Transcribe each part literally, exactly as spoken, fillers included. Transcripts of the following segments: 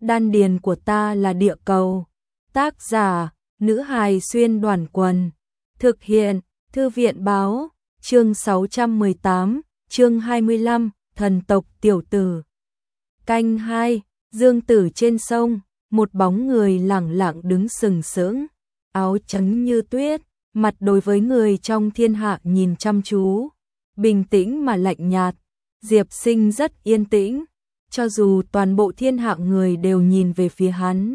đan điền của ta là địa cầu. Tác giả, nữ hài xuyên đoàn quần. Thực hiện, thư viện báo, chương sáu trăm mười tám, chương hai mươi lăm, thần tộc tiểu tử. Canh hai, dương tử trên sông, một bóng người lẳng lặng đứng sừng sững, áo trắng như tuyết, mặt đối với người trong thiên hạ nhìn chăm chú, bình tĩnh mà lạnh nhạt. Diệp Sinh rất yên tĩnh, cho dù toàn bộ thiên hạ người đều nhìn về phía hắn.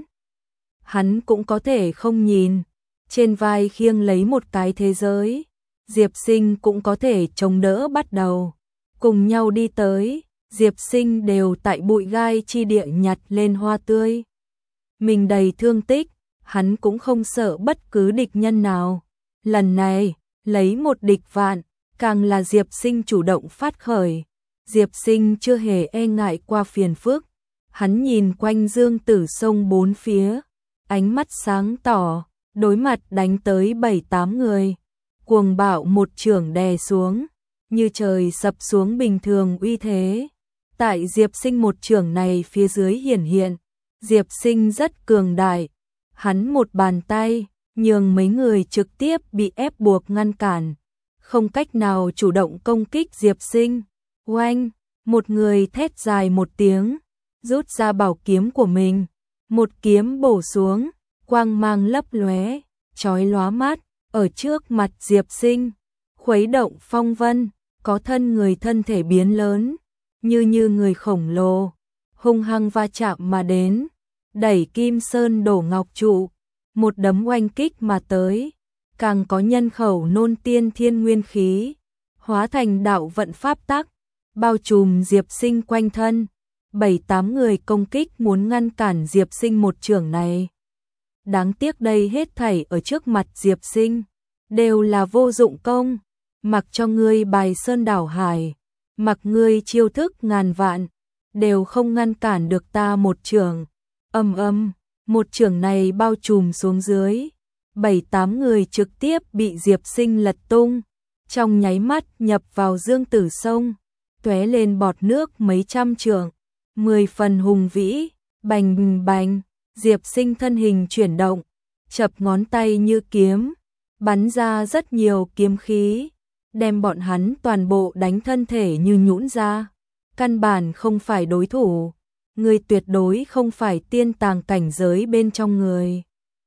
Hắn cũng có thể không nhìn, trên vai khiêng lấy một cái thế giới, Diệp Sinh cũng có thể chống đỡ bắt đầu. Cùng nhau đi tới, Diệp Sinh đều tại bụi gai chi địa nhặt lên hoa tươi. Mình đầy thương tích, hắn cũng không sợ bất cứ địch nhân nào. Lần này, lấy một địch vạn, càng là Diệp Sinh chủ động phát khởi. Diệp Sinh chưa hề e ngại qua phiền phức. Hắn nhìn quanh dương tử sông bốn phía, ánh mắt sáng tỏ, đối mặt đánh tới bảy tám người. Cuồng bạo một chưởng đè xuống, như trời sập xuống bình thường uy thế. Tại Diệp Sinh một chưởng này phía dưới hiển hiện, Diệp Sinh rất cường đại. Hắn một bàn tay, nhường mấy người trực tiếp bị ép buộc ngăn cản, không cách nào chủ động công kích Diệp Sinh. Oanh, một người thét dài một tiếng, rút ra bảo kiếm của mình, một kiếm bổ xuống, quang mang lấp lóe, chói lóa mắt, ở trước mặt Diệp Sinh, khuấy động phong vân, có thân người thân thể biến lớn, như như người khổng lồ, hung hăng va chạm mà đến, đẩy Kim Sơn đổ ngọc trụ, một đấm oanh kích mà tới, càng có nhân khẩu nôn tiên thiên nguyên khí, hóa thành đạo vận pháp tắc, bao trùm Diệp Sinh quanh thân. Bảy tám người công kích muốn ngăn cản Diệp Sinh một chưởng này. Đáng tiếc đây hết thảy ở trước mặt Diệp Sinh, đều là vô dụng công. Mặc cho ngươi bài sơn đảo hải, mặc ngươi chiêu thức ngàn vạn, đều không ngăn cản được ta một chưởng. Âm âm, một chưởng này bao trùm xuống dưới, bảy tám người trực tiếp bị Diệp Sinh lật tung, trong nháy mắt nhập vào dương tử sông, tóe lên bọt nước mấy trăm trượng, mười phần hùng vĩ. Bành bành, Diệp Sinh thân hình chuyển động, chập ngón tay như kiếm, bắn ra rất nhiều kiếm khí, đem bọn hắn toàn bộ đánh thân thể như nhũn ra. Căn bản không phải đối thủ, người tuyệt đối không phải tiên tàng cảnh giới bên trong người.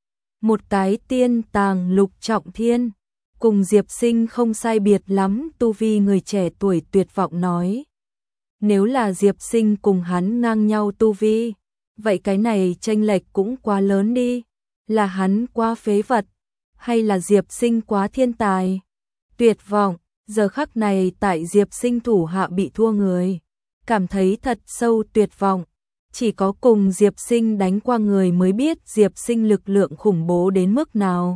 Một cái tiên tàng lục trọng thiên, cùng Diệp Sinh không sai biệt lắm tu vi người trẻ tuổi tuyệt vọng nói. Nếu là Diệp Sinh cùng hắn ngang nhau tu vi, vậy cái này chênh lệch cũng quá lớn đi, là hắn quá phế vật, hay là Diệp Sinh quá thiên tài. Tuyệt vọng, giờ khắc này tại Diệp Sinh thủ hạ bị thua người, cảm thấy thật sâu tuyệt vọng. Chỉ có cùng Diệp Sinh đánh qua người mới biết Diệp Sinh lực lượng khủng bố đến mức nào.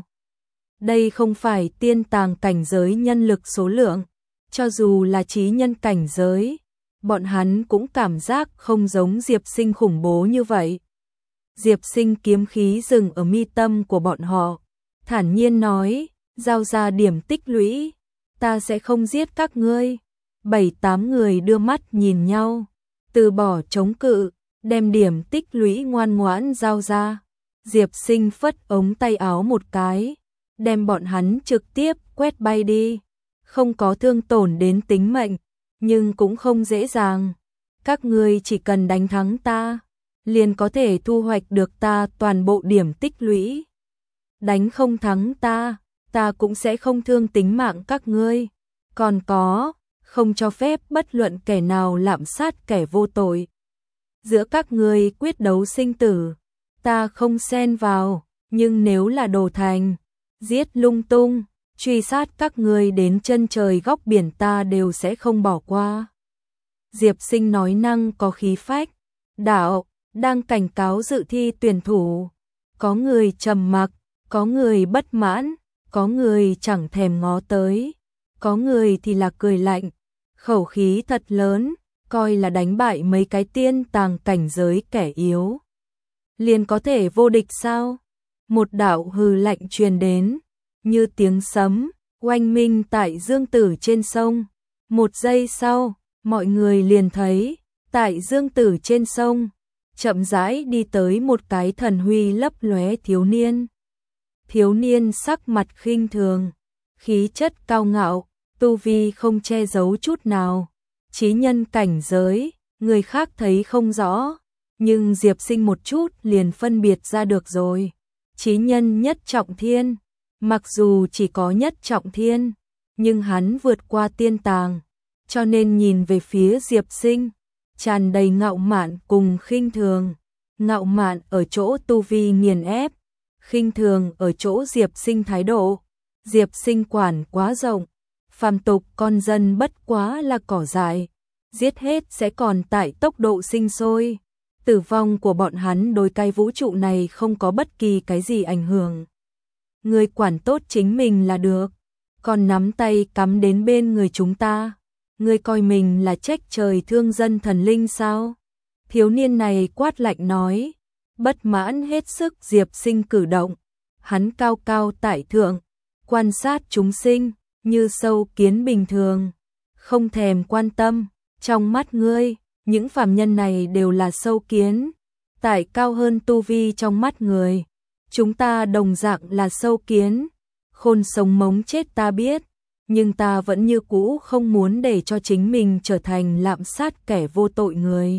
Đây không phải tiên tàng cảnh giới nhân lực số lượng, cho dù là chí nhân cảnh giới, bọn hắn cũng cảm giác không giống Diệp Sinh khủng bố như vậy. Diệp Sinh kiếm khí dừng ở mi tâm của bọn họ, thản nhiên nói, giao ra điểm tích lũy, ta sẽ không giết các ngươi. Bảy tám người đưa mắt nhìn nhau, từ bỏ chống cự, đem điểm tích lũy ngoan ngoãn giao ra. Diệp Sinh phất ống tay áo một cái, đem bọn hắn trực tiếp quét bay đi, không có thương tổn đến tính mệnh, nhưng cũng không dễ dàng. Các ngươi chỉ cần đánh thắng ta, liền có thể thu hoạch được ta toàn bộ điểm tích lũy. Đánh không thắng ta, ta cũng sẽ không thương tính mạng các ngươi. Còn có, không cho phép bất luận kẻ nào lạm sát kẻ vô tội. Giữa các ngươi quyết đấu sinh tử, ta không xen vào, nhưng nếu là đồ thành, giết lung tung, truy sát các ngươi đến chân trời góc biển ta đều sẽ không bỏ qua. Diệp Sinh nói năng có khí phách, đạo, đang cảnh cáo dự thi tuyển thủ. Có người trầm mặc, có người bất mãn, có người chẳng thèm ngó tới, có người thì là cười lạnh, khẩu khí thật lớn, coi là đánh bại mấy cái tiên tàng cảnh giới kẻ yếu liền có thể vô địch sao? Một đạo hừ lạnh truyền đến, như tiếng sấm, oanh minh tại dương tử trên sông. Một giây sau, mọi người liền thấy, tại dương tử trên sông, chậm rãi đi tới một cái thần huy lấp lóe thiếu niên. Thiếu niên sắc mặt khinh thường, khí chất cao ngạo, tu vi không che giấu chút nào, chí nhân cảnh giới, người khác thấy không rõ, nhưng Diệp Sinh một chút liền phân biệt ra được rồi. Chí nhân nhất trọng thiên, mặc dù chỉ có nhất trọng thiên, nhưng hắn vượt qua tiên tàng, cho nên nhìn về phía Diệp Sinh, tràn đầy ngạo mạn cùng khinh thường. Ngạo mạn ở chỗ tu vi nghiền ép, khinh thường ở chỗ Diệp Sinh thái độ. Diệp Sinh quản quá rộng, phàm tục con dân bất quá là cỏ dại, giết hết sẽ còn tại tốc độ sinh sôi. Tử vong của bọn hắn đối cái vũ trụ này không có bất kỳ cái gì ảnh hưởng. Người quản tốt chính mình là được, còn nắm tay cắm đến bên người chúng ta. Người coi mình là trách trời thương dân thần linh sao? Thiếu niên này quát lạnh nói, bất mãn hết sức Diệp Sinh cử động. Hắn cao cao tại thượng, quan sát chúng sinh, như sâu kiến bình thường, không thèm quan tâm. Trong mắt ngươi, những phàm nhân này đều là sâu kiến, tại cao hơn tu vi trong mắt người. Chúng ta đồng dạng là sâu kiến, khôn sống mống chết ta biết, nhưng ta vẫn như cũ không muốn để cho chính mình trở thành lạm sát kẻ vô tội người.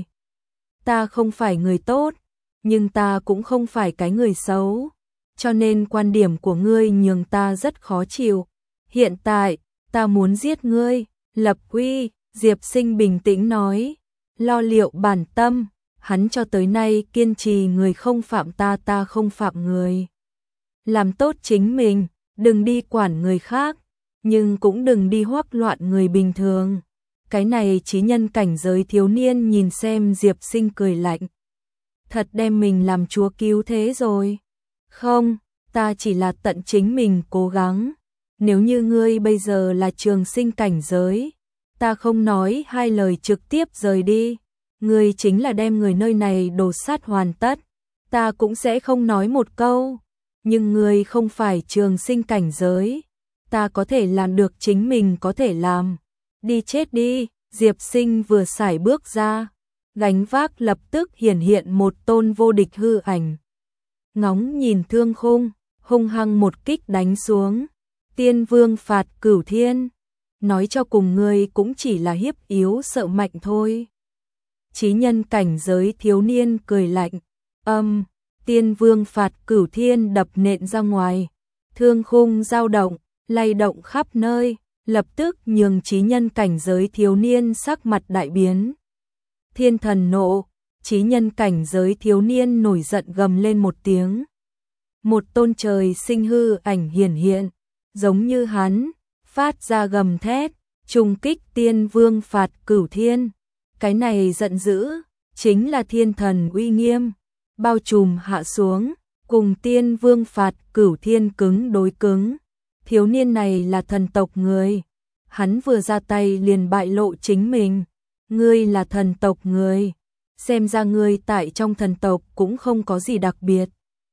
Ta không phải người tốt, nhưng ta cũng không phải cái người xấu, cho nên quan điểm của ngươi nhường ta rất khó chịu. Hiện tại, ta muốn giết ngươi, lập uy. Diệp Sinh bình tĩnh nói, lo liệu bản tâm, hắn cho tới nay kiên trì người không phạm ta ta không phạm người. Làm tốt chính mình, đừng đi quản người khác, nhưng cũng đừng đi hoắc loạn người bình thường. Cái này chí nhân cảnh giới thiếu niên nhìn xem Diệp Sinh cười lạnh. Thật đem mình làm chúa cứu thế rồi. Không, ta chỉ là tận chính mình cố gắng. Nếu như ngươi bây giờ là trường sinh cảnh giới, ta không nói hai lời trực tiếp rời đi. Ngươi chính là đem người nơi này đổ sát hoàn tất, ta cũng sẽ không nói một câu. Nhưng ngươi không phải trường sinh cảnh giới, ta có thể làm được chính mình có thể làm. Đi chết đi. Diệp Sinh vừa sải bước ra, gánh vác lập tức hiển hiện một tôn vô địch hư ảnh. Ngóng nhìn thương khung, hung hăng một kích đánh xuống. Tiên vương phạt cửu thiên, nói cho cùng ngươi cũng chỉ là hiếp yếu sợ mạnh thôi. Chí nhân cảnh giới thiếu niên cười lạnh, âm, tiên vương phạt cửu thiên đập nện ra ngoài, thương khung dao động, lay động khắp nơi, lập tức nhường chí nhân cảnh giới thiếu niên sắc mặt đại biến. Thiên thần nộ, chí nhân cảnh giới thiếu niên nổi giận gầm lên một tiếng. Một tôn trời sinh hư ảnh hiển hiện, giống như hắn, phát ra gầm thét, trùng kích tiên vương phạt cửu thiên. Cái này giận dữ, chính là thiên thần uy nghiêm, bao trùm hạ xuống, cùng tiên vương phạt cửu thiên cứng đối cứng. Thiếu niên này là thần tộc người, hắn vừa ra tay liền bại lộ chính mình. Ngươi là thần tộc người, xem ra ngươi tại trong thần tộc cũng không có gì đặc biệt.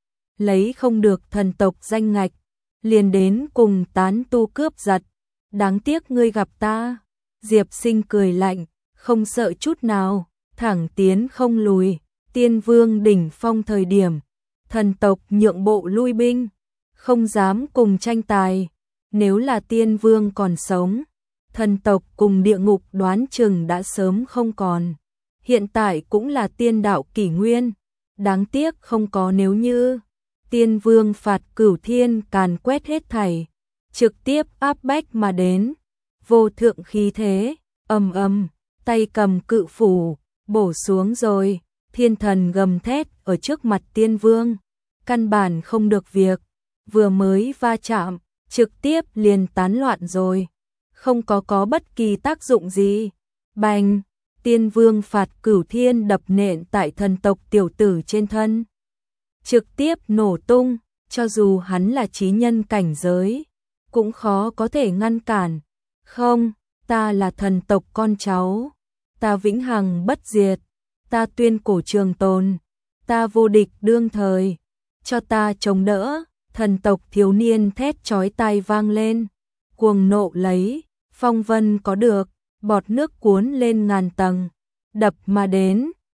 Lấy không được thần tộc danh ngạch, liền đến cùng tán tu cướp giật. Đáng tiếc ngươi gặp ta. Diệp Sinh cười lạnh, không sợ chút nào, thẳng tiến không lùi. Tiên vương đỉnh phong thời điểm, thần tộc nhượng bộ lui binh, không dám cùng tranh tài. Nếu là tiên vương còn sống, thần tộc cùng địa ngục đoán chừng đã sớm không còn. Hiện tại cũng là tiên đạo kỷ nguyên, đáng tiếc không có nếu như. Tiên vương phạt cửu thiên càn quét hết thảy, trực tiếp áp bách mà đến. Vô thượng khí thế, ầm ầm, tay cầm cự phủ, bổ xuống rồi. Thiên thần gầm thét ở trước mặt tiên vương, căn bản không được việc, vừa mới va chạm, trực tiếp liền tán loạn rồi, không có có bất kỳ tác dụng gì. Bành, tiên vương phạt cửu thiên đập nện tại thần tộc tiểu tử trên thân, trực tiếp nổ tung, cho dù hắn là chí nhân cảnh giới, cũng khó có thể ngăn cản. Không, ta là thần tộc con cháu, ta vĩnh hằng bất diệt, ta tuyên cổ trường tồn, ta vô địch đương thời, cho ta chống đỡ. Thần tộc thiếu niên thét chói tai vang lên, cuồng nộ lấy, phong vân có được, bọt nước cuốn lên ngàn tầng, đập mà đến,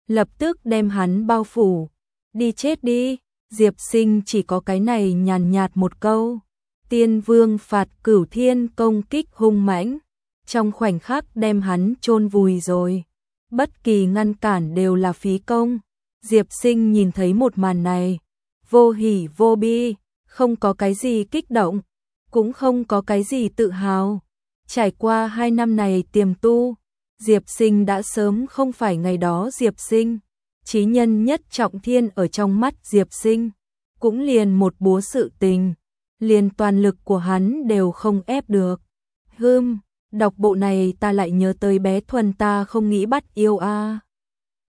lập tức đem hắn bao phủ. Đi chết đi, Diệp Sinh chỉ có cái này nhàn nhạt một câu. Tiên Vương phạt Cửu Thiên công kích hung mãnh, trong khoảnh khắc đem hắn chôn vùi rồi. Bất kỳ ngăn cản đều là phí công. Diệp Sinh nhìn thấy một màn này, vô hỉ vô bi, không có cái gì kích động, cũng không có cái gì tự hào. Trải qua hai năm này tiềm tu, Diệp Sinh đã sớm không phải ngày đó Diệp Sinh. Chí nhân nhất trọng thiên ở trong mắt Diệp Sinh, cũng liền một búa sự tình, liền toàn lực của hắn đều không ép được. Hừm, đọc bộ này ta lại nhớ tới bé Thuần ta không nghĩ bắt yêu a.